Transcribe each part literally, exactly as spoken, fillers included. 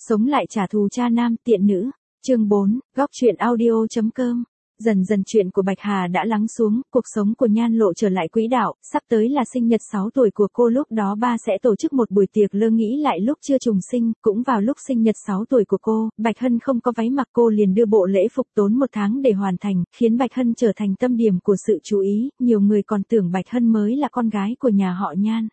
Sống lại trả thù cha nam tiện nữ. Chương bốn, góc truyện audio chấm com. Dần dần chuyện của Bạch Hà đã lắng xuống, cuộc sống của Nhan Lộ trở lại quỹ đạo, sắp tới là sinh nhật sáu tuổi của cô, lúc đó ba sẽ tổ chức một buổi tiệc lơ nghĩ lại lúc chưa trùng sinh, cũng vào lúc sinh nhật sáu tuổi của cô, Bạch Hân không có váy mặc, cô liền đưa bộ lễ phục tốn một tháng để hoàn thành, khiến Bạch Hân trở thành tâm điểm của sự chú ý, nhiều người còn tưởng Bạch Hân mới là con gái của nhà họ Nhan.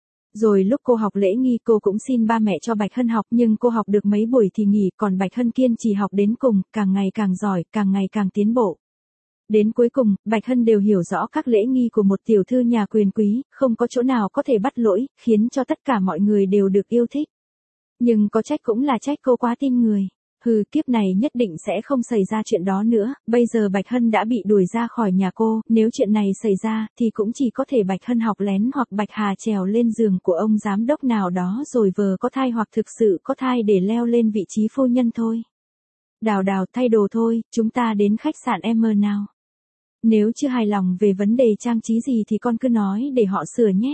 Rồi lúc cô học lễ nghi cô cũng xin ba mẹ cho Bạch Hân học, nhưng cô học được mấy buổi thì nghỉ, còn Bạch Hân kiên trì học đến cùng, càng ngày càng giỏi, càng ngày càng tiến bộ. Đến cuối cùng, Bạch Hân đều hiểu rõ các lễ nghi của một tiểu thư nhà quyền quý, không có chỗ nào có thể bắt lỗi, khiến cho tất cả mọi người đều được yêu thích. Nhưng có trách cũng là trách cô quá tin người. Hừ, kiếp này nhất định sẽ không xảy ra chuyện đó nữa, bây giờ Bạch Hân đã bị đuổi ra khỏi nhà cô, nếu chuyện này xảy ra, thì cũng chỉ có thể Bạch Hân học lén hoặc Bạch Hà trèo lên giường của ông giám đốc nào đó rồi vờ có thai hoặc thực sự có thai để leo lên vị trí phu nhân thôi. Đào Đào, thay đồ thôi, chúng ta đến khách sạn em mơ nào. Nếu chưa hài lòng về vấn đề trang trí gì thì con cứ nói để họ sửa nhé.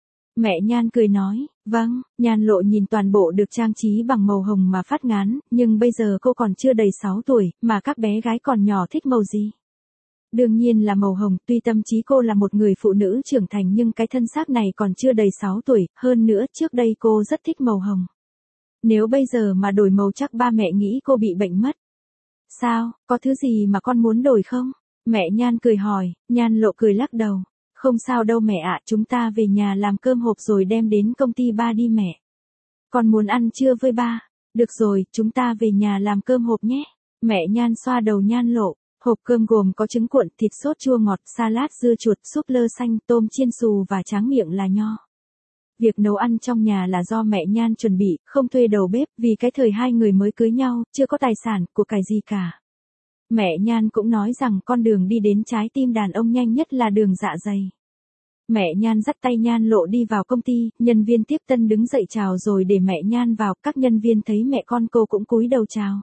Mẹ Nhan cười nói, vâng. Nhan Lộ nhìn toàn bộ được trang trí bằng màu hồng mà phát ngán, nhưng bây giờ cô còn chưa đầy sáu tuổi, mà các bé gái còn nhỏ thích màu gì? Đương nhiên là màu hồng, tuy tâm trí cô là một người phụ nữ trưởng thành nhưng cái thân xác này còn chưa đầy sáu tuổi, hơn nữa trước đây cô rất thích màu hồng. Nếu bây giờ mà đổi màu chắc ba mẹ nghĩ cô bị bệnh mất. Sao, có thứ gì mà con muốn đổi không? Mẹ Nhan cười hỏi. Nhan Lộ cười lắc đầu. Không sao đâu mẹ ạ, chúng ta về nhà làm cơm hộp rồi đem đến công ty ba đi mẹ. Con muốn ăn trưa với ba. Được rồi, chúng ta về nhà làm cơm hộp nhé. Mẹ Nhan xoa đầu Nhan Lộ. Hộp cơm gồm có trứng cuộn, thịt sốt chua ngọt, salad dưa chuột, súp lơ xanh, tôm chiên xù và tráng miệng là nho. Việc nấu ăn trong nhà là do mẹ Nhan chuẩn bị, không thuê đầu bếp, vì cái thời hai người mới cưới nhau, chưa có tài sản, của cải gì cả. Mẹ Nhan cũng nói rằng con đường đi đến trái tim đàn ông nhanh nhất là đường dạ dày. Mẹ Nhan dắt tay Nhan Lộ đi vào công ty, nhân viên tiếp tân đứng dậy chào rồi để mẹ Nhan vào, các nhân viên thấy mẹ con cô cũng cúi đầu chào.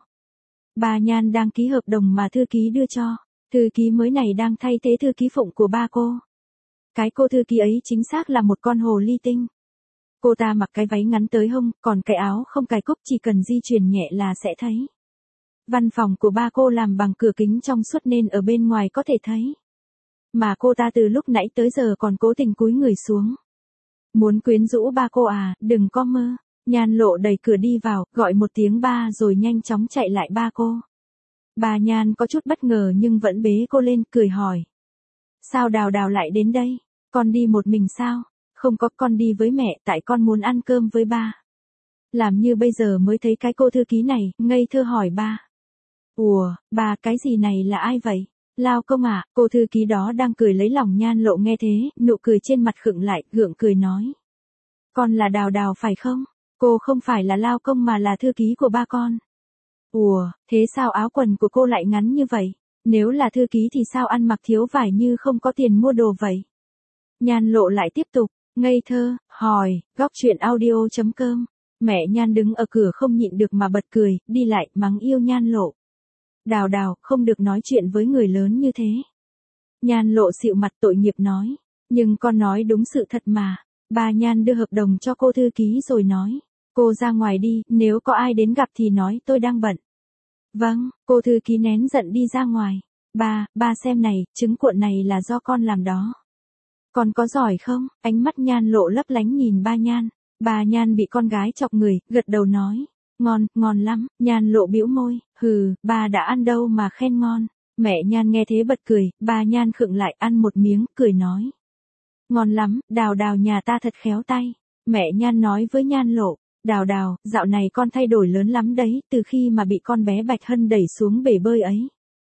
Bà Nhan đang ký hợp đồng mà thư ký đưa cho, thư ký mới này đang thay thế thư ký phụng của ba cô. Cái cô thư ký ấy chính xác là một con hồ ly tinh. Cô ta mặc cái váy ngắn tới hông, còn cái áo không cài cúc, chỉ cần di chuyển nhẹ là sẽ thấy. Văn phòng của ba cô làm bằng cửa kính trong suốt nên ở bên ngoài có thể thấy. Mà cô ta từ lúc nãy tới giờ còn cố tình cúi người xuống. Muốn quyến rũ ba cô à, đừng có mơ. Nhan Lộ đẩy cửa đi vào, gọi một tiếng ba rồi nhanh chóng chạy lại ba cô. Bà Nhan có chút bất ngờ nhưng vẫn bế cô lên, cười hỏi. Sao Đào Đào lại đến đây? Con đi một mình sao? Không có, con đi với mẹ, tại con muốn ăn cơm với ba. Làm như bây giờ mới thấy cái cô thư ký này, ngây thơ hỏi ba. Ủa, bà, cái gì này là ai vậy? Lao công à? Cô thư ký đó đang cười lấy lòng. Nhan Lộ nghe thế, nụ cười trên mặt khựng lại, gượng cười nói. Con là Đào Đào phải không? Cô không phải là Lao công mà là thư ký của ba con. Ủa, thế sao áo quần của cô lại ngắn như vậy? Nếu là thư ký thì sao ăn mặc thiếu vải như không có tiền mua đồ vậy? Nhan Lộ lại tiếp tục, ngây thơ, hỏi, góc truyện audio chấm com. Mẹ Nhan đứng ở cửa không nhịn được mà bật cười, đi lại, mắng yêu Nhan Lộ. Đào Đào, không được nói chuyện với người lớn như thế. Nhan Lộ xịu mặt tội nghiệp nói. Nhưng con nói đúng sự thật mà. Bà Nhan đưa hợp đồng cho cô thư ký rồi nói. Cô ra ngoài đi, nếu có ai đến gặp thì nói tôi đang bận. Vâng, cô thư ký nén giận đi ra ngoài. Ba, ba xem này, trứng cuộn này là do con làm đó. Con có giỏi không? Ánh mắt Nhan Lộ lấp lánh nhìn ba Nhan. Bà Nhan bị con gái chọc người, gật đầu nói. Ngon, ngon lắm. Nhan Lộ bĩu môi, hừ, bà đã ăn đâu mà khen ngon. Mẹ Nhan nghe thế bật cười, bà Nhan khựng lại ăn một miếng, cười nói. Ngon lắm, Đào Đào nhà ta thật khéo tay. Mẹ Nhan nói với Nhan Lộ, Đào Đào, dạo này con thay đổi lớn lắm đấy, từ khi mà bị con bé Bạch Hân đẩy xuống bể bơi ấy.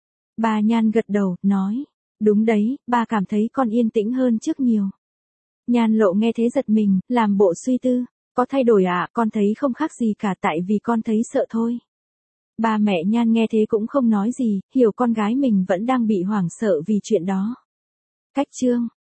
Bà Nhan gật đầu, nói, đúng đấy, ba cảm thấy con yên tĩnh hơn trước nhiều. Nhan Lộ nghe thế giật mình, làm bộ suy tư. Có thay đổi à? Con thấy không khác gì cả, tại vì con thấy sợ thôi. Ba mẹ Nhan nghe thế cũng không nói gì, hiểu con gái mình vẫn đang bị hoảng sợ vì chuyện đó. Cách chương